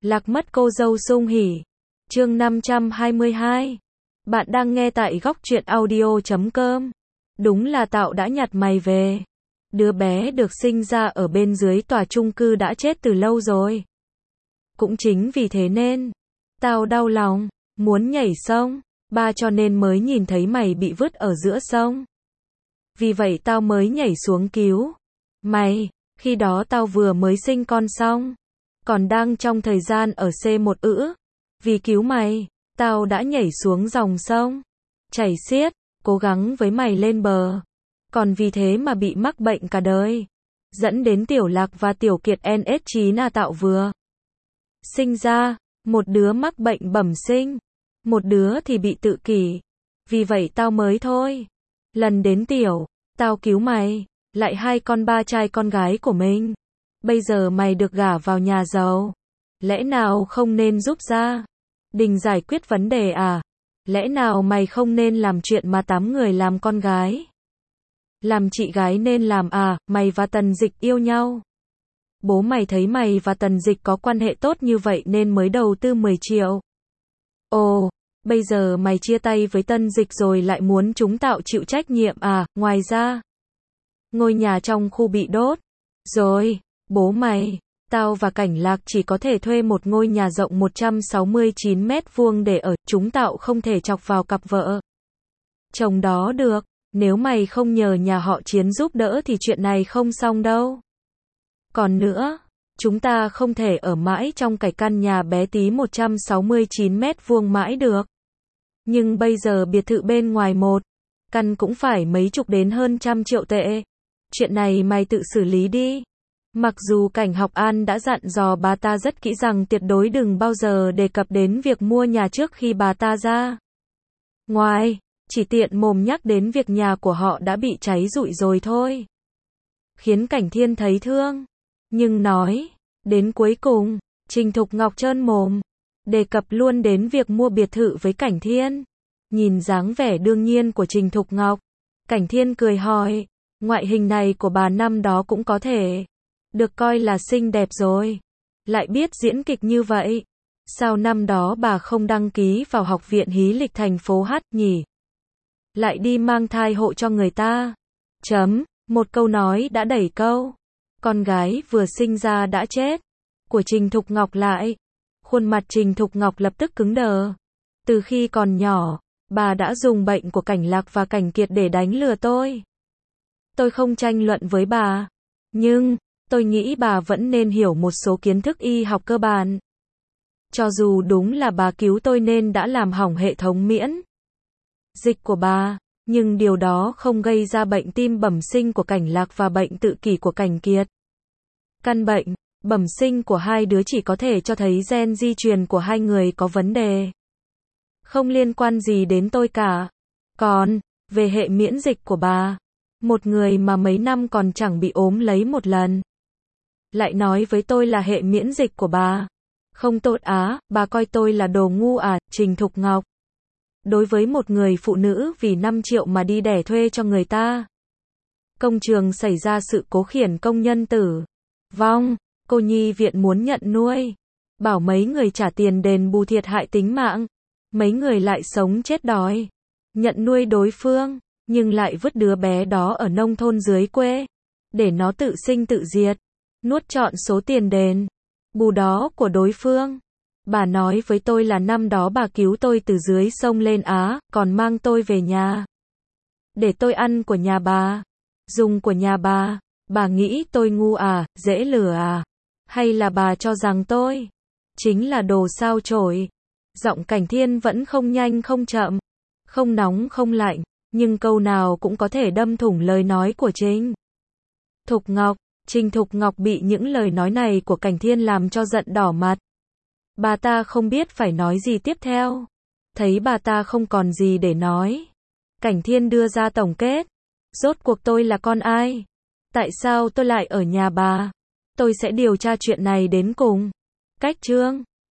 Lạc mất cô dâu sung hỉ. Chương 522. Bạn đang nghe tại góc truyện audio.com. Đúng là Tạo đã nhặt mày về. Đứa bé được sinh ra ở bên dưới tòa chung cư đã chết từ lâu rồi. Cũng chính vì thế nên tao đau lòng, muốn nhảy sông, ba cho nên mới nhìn thấy mày bị vứt ở giữa sông. Vì vậy tao mới nhảy xuống cứu mày. Khi đó tao vừa mới sinh con xong, còn đang trong thời gian ở C1 ữ. Vì cứu mày, tao đã nhảy xuống dòng sông chảy xiết, cố gắng với mày lên bờ. Còn vì thế mà bị mắc bệnh cả đời, dẫn đến Tiểu Lạc và Tiểu Kiệt NS9 Tạo vừa sinh ra, một đứa mắc bệnh bẩm sinh, một đứa thì bị tự kỷ. Vì vậy tao mới thôi. Lần đến Tiểu, tao cứu mày, lại hai con ba trai con gái của mình. Bây giờ mày được gả vào nhà giàu, lẽ nào không nên giúp gia đình giải quyết vấn đề à? Lẽ nào mày không nên làm chuyện mà 8 người làm con gái, làm chị gái nên làm à? Mày và Tần Dịch yêu nhau. Bố mày thấy mày và Tần Dịch có quan hệ tốt như vậy nên mới đầu tư 10 triệu. Ồ, bây giờ mày chia tay với Tần Dịch rồi lại muốn chúng Tạo chịu trách nhiệm à? Ngoài ra, ngôi nhà trong khu bị đốt rồi, bố mày, tao và Cảnh Lạc chỉ có thể thuê một ngôi nhà rộng 169 mét vuông để ở, chúng Tạo không thể chọc vào cặp vợ chồng đó được. Nếu mày không nhờ nhà họ Chiến giúp đỡ thì chuyện này không xong đâu. Còn nữa, chúng ta không thể ở mãi trong cái căn nhà bé tí 169 mét vuông mãi được. Nhưng bây giờ biệt thự bên ngoài một căn cũng phải mấy chục đến hơn trăm triệu tệ. Chuyện này mày tự xử lý đi. Mặc dù Cảnh Học An đã dặn dò bà ta rất kỹ rằng tuyệt đối đừng bao giờ đề cập đến việc mua nhà trước khi bà ta ra ngoài, chỉ tiện mồm nhắc đến việc nhà của họ đã bị cháy rụi rồi thôi. Khiến Cảnh Thiên thấy thương. Nhưng nói đến cuối cùng, Trình Thục Ngọc trơn mồm, đề cập luôn đến việc mua biệt thự với Cảnh Thiên. Nhìn dáng vẻ đương nhiên của Trình Thục Ngọc, Cảnh Thiên cười hỏi, ngoại hình này của bà năm đó cũng có thể được coi là xinh đẹp rồi. Lại biết diễn kịch như vậy, sao năm đó bà không đăng ký vào học viện hí lịch thành phố H nhỉ? Lại đi mang thai hộ cho người ta. Một câu nói đã đẩy câu con gái vừa sinh ra đã chết của Trình Thục Ngọc lại. Khuôn mặt Trình Thục Ngọc lập tức cứng đờ. Từ khi còn nhỏ, bà đã dùng bệnh của Cảnh Lạc và Cảnh Kiệt để đánh lừa tôi. Tôi không tranh luận với bà, nhưng tôi nghĩ bà vẫn nên hiểu một số kiến thức y học cơ bản. Cho dù đúng là bà cứu tôi nên đã làm hỏng hệ thống miễn dịch của bà, nhưng điều đó không gây ra bệnh tim bẩm sinh của Cảnh Lạc và bệnh tự kỷ của Cảnh Kiệt. Căn bệnh bẩm sinh của hai đứa chỉ có thể cho thấy gen di truyền của hai người có vấn đề, không liên quan gì đến tôi cả. Còn về hệ miễn dịch của bà, một người mà mấy năm còn chẳng bị ốm lấy một lần, lại nói với tôi là hệ miễn dịch của bà không tốt á? Bà coi tôi là đồ ngu à? Trình Thục Ngọc, đối với một người phụ nữ vì 5 triệu mà đi đẻ thuê cho người ta, công trường xảy ra sự cố khiển công nhân tử vong, cô nhi viện muốn nhận nuôi, bảo mấy người trả tiền đền bù thiệt hại tính mạng, mấy người lại sống chết đói nhận nuôi đối phương, nhưng lại vứt đứa bé đó ở nông thôn dưới quê để nó tự sinh tự diệt, nuốt trọn số tiền đền bù đó của đối phương. Bà nói với tôi là năm đó bà cứu tôi từ dưới sông lên á, còn mang tôi về nhà để tôi ăn của nhà bà, dùng của nhà bà. Bà nghĩ tôi ngu à, dễ lừa à? Hay là bà cho rằng tôi chính là đồ sao chổi? Giọng Cảnh Thiên vẫn không nhanh không chậm, không nóng không lạnh, nhưng câu nào cũng có thể đâm thủng lời nói của Trình Thục Ngọc. Trình Thục Ngọc bị những lời nói này của Cảnh Thiên làm cho giận đỏ mặt. Bà ta không biết phải nói gì tiếp theo. Thấy bà ta không còn gì để nói, Cảnh Thiên đưa ra tổng kết. Rốt cuộc tôi là con ai? Tại sao tôi lại ở nhà bà? Tôi sẽ điều tra chuyện này đến cùng. Cách chương